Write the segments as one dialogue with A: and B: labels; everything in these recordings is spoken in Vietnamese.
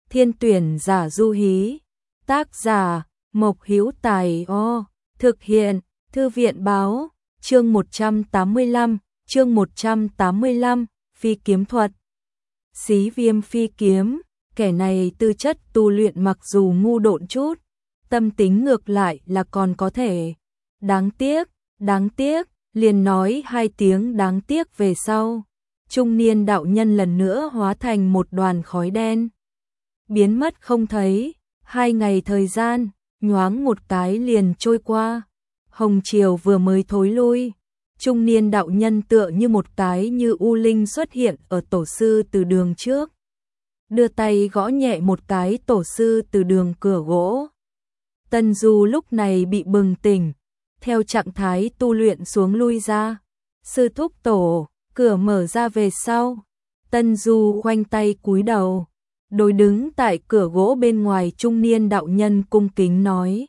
A: Thiên tuyển giả du hí. Tác giả Mộc Hữu Tài. Thực hiện Thư viện báo. Chương 185, phi kiếm thuật. Xí Viêm phi kiếm, kẻ này tư chất tu luyện mặc dù ngu độn chút, tâm tính ngược lại là còn có thể. Đáng tiếc, liền nói 2 tiếng đáng tiếc về sau. Trung niên đạo nhân lần nữa hóa thành một đoàn khói đen, biến mất không thấy. 2 ngày thời gian, nhoáng một cái liền trôi qua. Hồng triều vừa mới thối lui, trung niên đạo nhân tựa như một cái như u linh xuất hiện ở tổ sư từ đường trước, đưa tay gõ nhẹ một cái tổ sư từ đường cửa gỗ. Tân Du lúc này bị bừng tỉnh, theo trạng thái tu luyện xuống lui ra. Sư thúc tổ, cửa mở ra về sau. Tân Du khoanh tay cúi đầu, đối đứng tại cửa gỗ bên ngoài trung niên đạo nhân cung kính nói: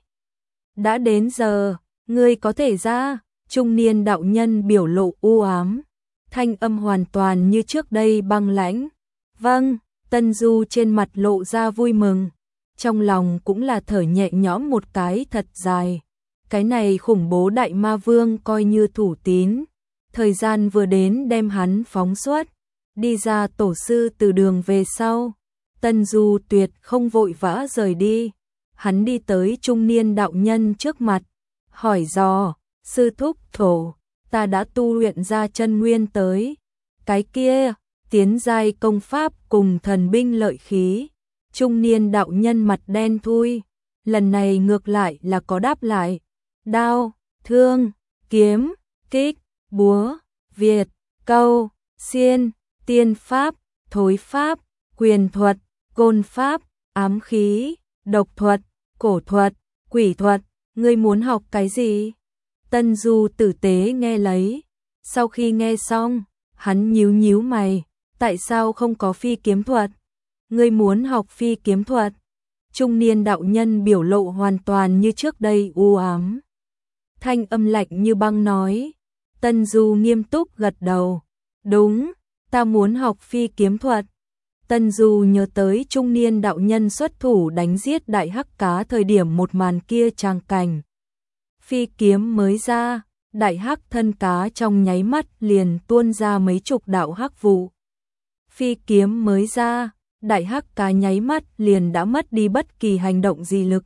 A: đã đến giờ, ngươi có thể ra. Trung niên đạo nhân biểu lộ u ám, thanh âm hoàn toàn như trước đây băng lãnh. Vâng. Tân Du trên mặt lộ ra vui mừng, trong lòng cũng là thở nhẹ nhõm một cái thật dài. Cái này khủng bố đại ma vương coi như thủ tín, thời gian vừa đến đem hắn phóng xuất, đi ra tổ sư từ đường về sau. Tân Du tuyệt không vội vã rời đi, hắn đi tới trung niên đạo nhân trước mặt, hỏi dò: sư thúc tổ, ta đã tu luyện ra chân nguyên tới. Cái kia, tiến giai công pháp cùng thần binh lợi khí. Trung niên đạo nhân mặt đen thui, lần này ngược lại là có đáp lại: đao, thương, kiếm, kích, búa, việt, câu, xiên, tiên pháp, thối pháp, quyền thuật, côn pháp, ám khí, độc thuật, cổ thuật, quỷ thuật, ngươi muốn học cái gì? Tân Du tử tế nghe lấy, sau khi nghe xong, hắn nhíu mày: tại sao không có phi kiếm thuật? Ngươi muốn học phi kiếm thuật? Trung niên đạo nhân biểu lộ hoàn toàn như trước đây u ám, thanh âm lạnh như băng nói. Tân Du nghiêm túc gật đầu: đúng, ta muốn học phi kiếm thuật. Tân Du nhớ tới trung niên đạo nhân xuất thủ đánh giết đại hắc cá thời điểm một màn kia tràng cảnh. Phi kiếm mới ra, đại hắc thân cá trong nháy mắt liền tuôn ra mấy chục đạo hắc vụ. Phi kiếm mới ra, đại hắc cá nháy mắt liền đã mất đi bất kỳ hành động gì lực,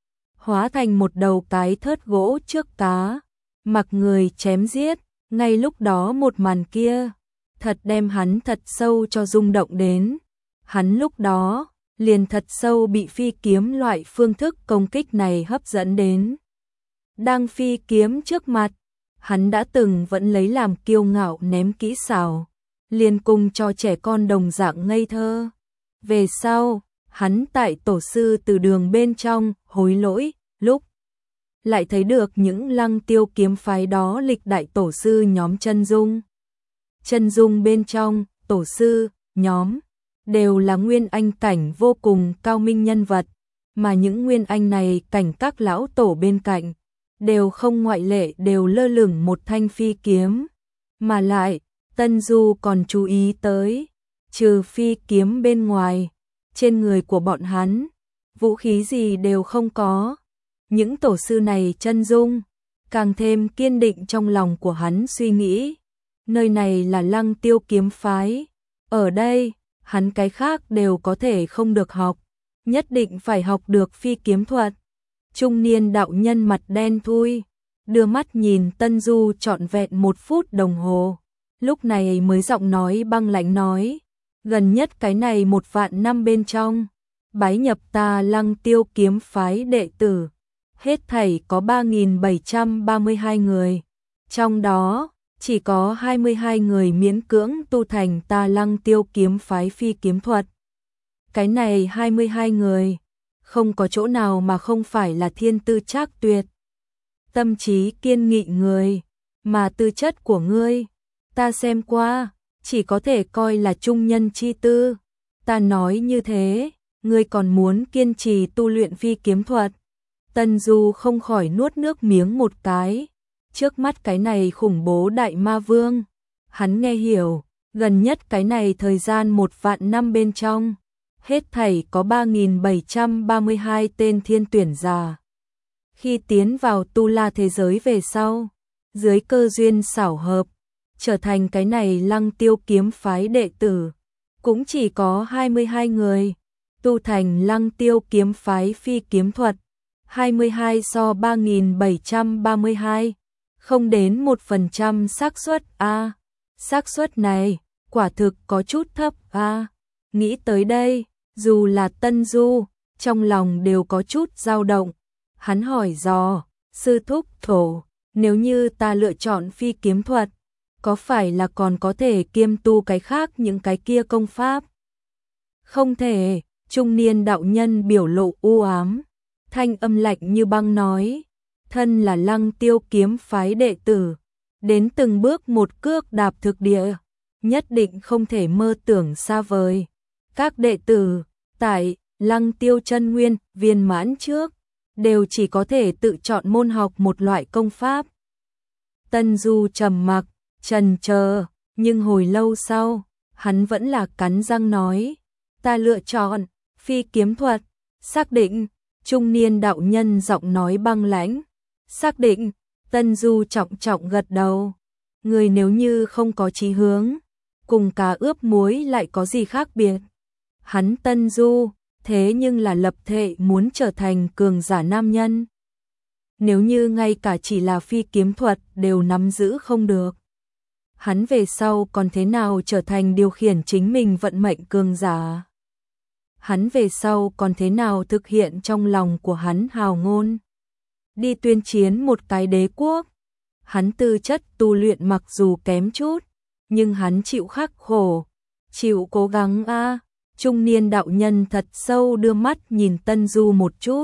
A: hóa thành một đầu cái thớt gỗ trước cá, mặc người chém giết. Ngay lúc đó một màn kia, thật đem hắn thật sâu cho rung động đến. Hắn lúc đó, liền thật sâu bị phi kiếm loại phương thức công kích này hấp dẫn đến. Đang phi kiếm trước mặt, hắn đã từng vẫn lấy làm kiêu ngạo ném kỹ xảo, liền cùng cho trẻ con đồng dạng ngây thơ. Về sau, hắn tại tổ sư từ đường bên trong hối lỗi lúc, lại thấy được những Lăng Tiêu kiếm phái đó lịch đại tổ sư nhóm chân dung. Chân dung bên trong, tổ sư nhóm đều là nguyên anh cảnh vô cùng cao minh nhân vật, mà những nguyên anh này cảnh các lão tổ bên cạnh, đều không ngoại lệ đều lơ lửng một thanh phi kiếm. Mà lại, Tân Du còn chú ý tới, trừ phi kiếm bên ngoài, trên người của bọn hắn, vũ khí gì đều không có. Những tổ sư này chân dung, càng thêm kiên định trong lòng của hắn suy nghĩ. Nơi này là Lăng Tiêu kiếm phái, ở đây, hắn cái khác đều có thể không được học, nhất định phải học được phi kiếm thuật. Trung niên đạo nhân mặt đen thui, đưa mắt nhìn Tân Du trọn vẹn 1 phút đồng hồ, lúc này mới giọng nói băng lãnh nói: gần nhất cái này 1 vạn năm bên trong, bái nhập ta Lăng Tiêu kiếm phái đệ tử, hết thảy có 3.732 người, trong đó chỉ có 22 người miễn cưỡng tu thành ta Lăng Tiêu kiếm phái phi kiếm thuật. Cái này 22 người, không có chỗ nào mà không phải là thiên tư trác tuyệt, tâm trí kiên nghị người, mà tư chất của ngươi, ta xem qua, chỉ có thể coi là trung nhân chi tư. Ta nói như thế, ngươi còn muốn kiên trì tu luyện phi kiếm thuật? Tân Du không khỏi nuốt nước miếng một cái. Trước mắt cái này khủng bố đại ma vương, hắn nghe hiểu, gần nhất cái này thời gian 1 vạn năm bên trong, hết thảy có 3.732 tên thiên tuyển giả. Khi tiến vào Tu La thế giới về sau, dưới cơ duyên xảo hợp, trở thành cái này Lăng Tiêu kiếm phái đệ tử, cũng chỉ có 22 người, tu thành Lăng Tiêu kiếm phái phi kiếm thuật, 22 so 3.732, không đến 1% xác suất a. Xác suất này quả thực có chút thấp a. Nghĩ tới đây, dù là Tân Du, trong lòng đều có chút dao động. Hắn hỏi dò, sư thúc thổ, nếu như ta lựa chọn phi kiếm thuật, có phải là còn có thể kiêm tu cái khác những cái kia công pháp? Không thể, trung niên đạo nhân biểu lộ u ám, thanh âm lạnh như băng nói, thân là Lăng Tiêu kiếm phái đệ tử, đến từng bước một cước đạp thực địa, nhất định không thể mơ tưởng xa vời. Các đệ tử tại Lăng Tiêu chân nguyên viên mãn trước, đều chỉ có thể tự chọn môn học một loại công pháp. Tân Du trầm mặc, chần chờ, nhưng hồi lâu sau, hắn vẫn là cắn răng nói, ta lựa chọn phi kiếm thuật. Xác định, trung niên đạo nhân giọng nói băng lãnh. Xác định, Tân Du trọng trọng gật đầu. Người nếu như không có chí hướng, cùng cá ướp muối lại có gì khác biệt. Hắn Tân Du, thế nhưng là lập thệ muốn trở thành cường giả nam nhân. Nếu như ngay cả chỉ là phi kiếm thuật đều nắm giữ không được, hắn về sau còn thế nào trở thành điều khiển chính mình vận mệnh cường giả? Hắn về sau còn thế nào thực hiện trong lòng của hắn hào ngôn? Đi tuyên chiến một cái đế quốc. Hắn tư chất tu luyện mặc dù kém chút, nhưng hắn chịu khắc khổ, chịu cố gắng a. Trung niên đạo nhân thật sâu đưa mắt nhìn Tân Du một chút.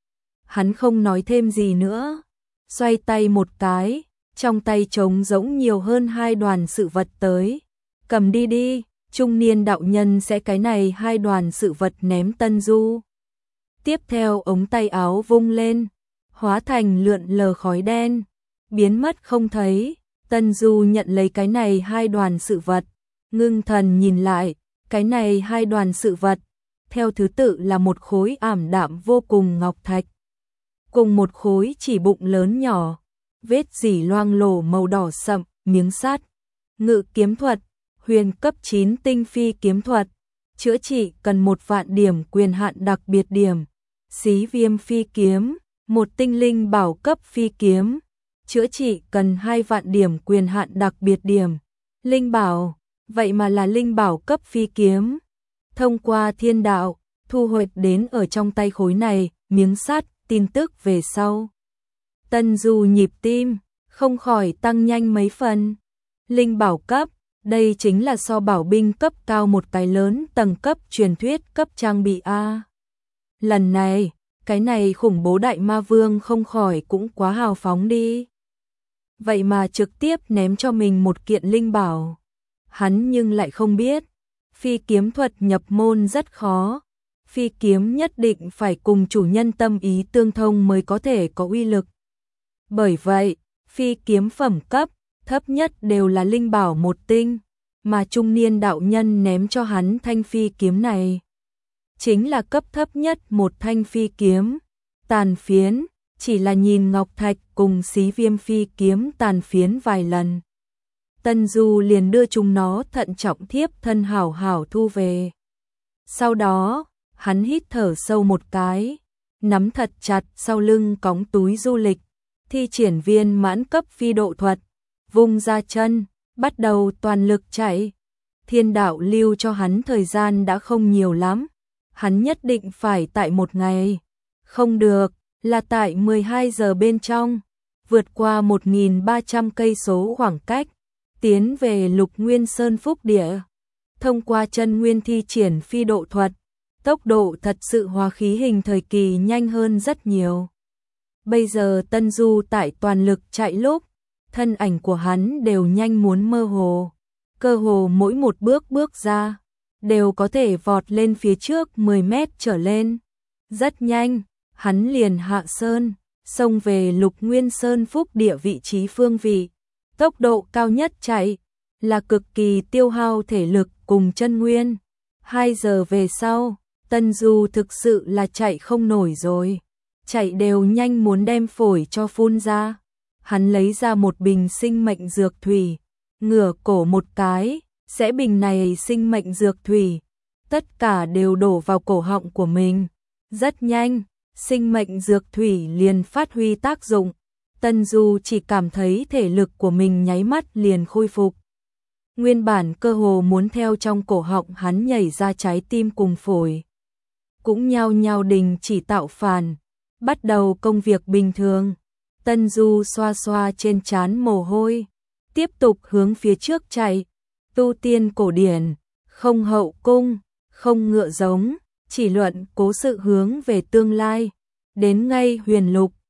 A: Hắn không nói thêm gì nữa, xoay tay một cái, trong tay trống rỗng nhiều hơn 2 đoàn sự vật tới. Cầm đi đi, trung niên đạo nhân sẽ cái này 2 đoàn sự vật ném Tân Du. Tiếp theo ống tay áo vung lên, hóa thành lượn lờ khói đen, biến mất không thấy. Tân Du nhận lấy cái này 2 đoàn sự vật, ngưng thần nhìn lại, cái này 2 đoàn sự vật, theo thứ tự là một khối ảm đạm vô cùng ngọc thạch, cùng một khối chỉ bụng lớn nhỏ, vết dỉ loang lổ màu đỏ sậm, miếng sắt. Ngự kiếm thuật, huyền cấp 9 tinh phi kiếm thuật, chữa trị cần 1 vạn điểm quyền hạn đặc biệt điểm. Xí viêm phi kiếm, một tinh linh bảo cấp phi kiếm, chữa trị cần 2 vạn điểm quyền hạn đặc biệt điểm. Linh bảo, vậy mà là linh bảo cấp phi kiếm. Thông qua thiên đạo, thu hoạch đến ở trong tay khối này, miếng sắt, tin tức về sau. Tân Du nhịp tim, không khỏi tăng nhanh mấy phần. Linh bảo cấp, đây chính là so bảo binh cấp cao một cái lớn tầng cấp truyền thuyết cấp trang bị A. Lần này, cái này khủng bố đại ma vương không khỏi cũng quá hào phóng đi. Vậy mà trực tiếp ném cho mình một kiện linh bảo. Hắn nhưng lại không biết, phi kiếm thuật nhập môn rất khó. Phi kiếm nhất định phải cùng chủ nhân tâm ý tương thông mới có thể có uy lực. Bởi vậy, phi kiếm phẩm cấp thấp nhất đều là linh bảo 1 tinh, mà trung niên đạo nhân ném cho hắn thanh phi kiếm này chính là cấp thấp nhất một thanh phi kiếm. Tàn phiến, chỉ là nhìn ngọc thạch cùng xí viêm phi kiếm tàn phiến vài lần, Tân Du liền đưa chúng nó thận trọng thiếp thân hảo hảo thu về. Sau đó, hắn hít thở sâu một cái, nắm thật chặt sau lưng cõng túi du lịch, thi triển viên mãn cấp phi độ thuật, vung ra chân, bắt đầu toàn lực chạy. Thiên đạo lưu cho hắn thời gian đã không nhiều lắm, hắn nhất định phải tại 1 ngày, không được, là tại 12 giờ bên trong, vượt qua 1.300 cây số khoảng cách, tiến về Lục Nguyên Sơn Phúc Địa. Thông qua chân nguyên thi triển phi độ thuật, tốc độ thật sự hóa khí hình thời kỳ nhanh hơn rất nhiều. Bây giờ Tân Du tại toàn lực chạy lúc, thân ảnh của hắn đều nhanh muốn mơ hồ, cơ hồ mỗi một bước bước ra, đều có thể vọt lên phía trước 10 mét trở lên. Rất nhanh, hắn liền hạ sơn, xông về Lục Nguyên Sơn Phúc Địa vị trí phương vị. Tốc độ cao nhất chạy, là cực kỳ tiêu hao thể lực cùng chân nguyên. 2 giờ về sau, Tân Du thực sự là chạy không nổi rồi, chạy đều nhanh muốn đem phổi cho phun ra. Hắn lấy ra một bình sinh mệnh dược thủy, ngửa cổ một cái, sẽ bình này sinh mệnh dược thủy, tất cả đều đổ vào cổ họng của mình. Rất nhanh, sinh mệnh dược thủy liền phát huy tác dụng. Tân Du chỉ cảm thấy thể lực của mình nháy mắt liền khôi phục. Nguyên bản cơ hồ muốn theo trong cổ họng hắn nhảy ra trái tim cùng phổi, cũng nhao nhao đình chỉ tạo phản, bắt đầu công việc bình thường. Tân Du xoa xoa trên trán mồ hôi, tiếp tục hướng phía trước chạy. Tu tiên cổ điển, không hậu cung, không ngựa giống, chỉ luận cố sự hướng về tương lai. Đến ngay huyền lục,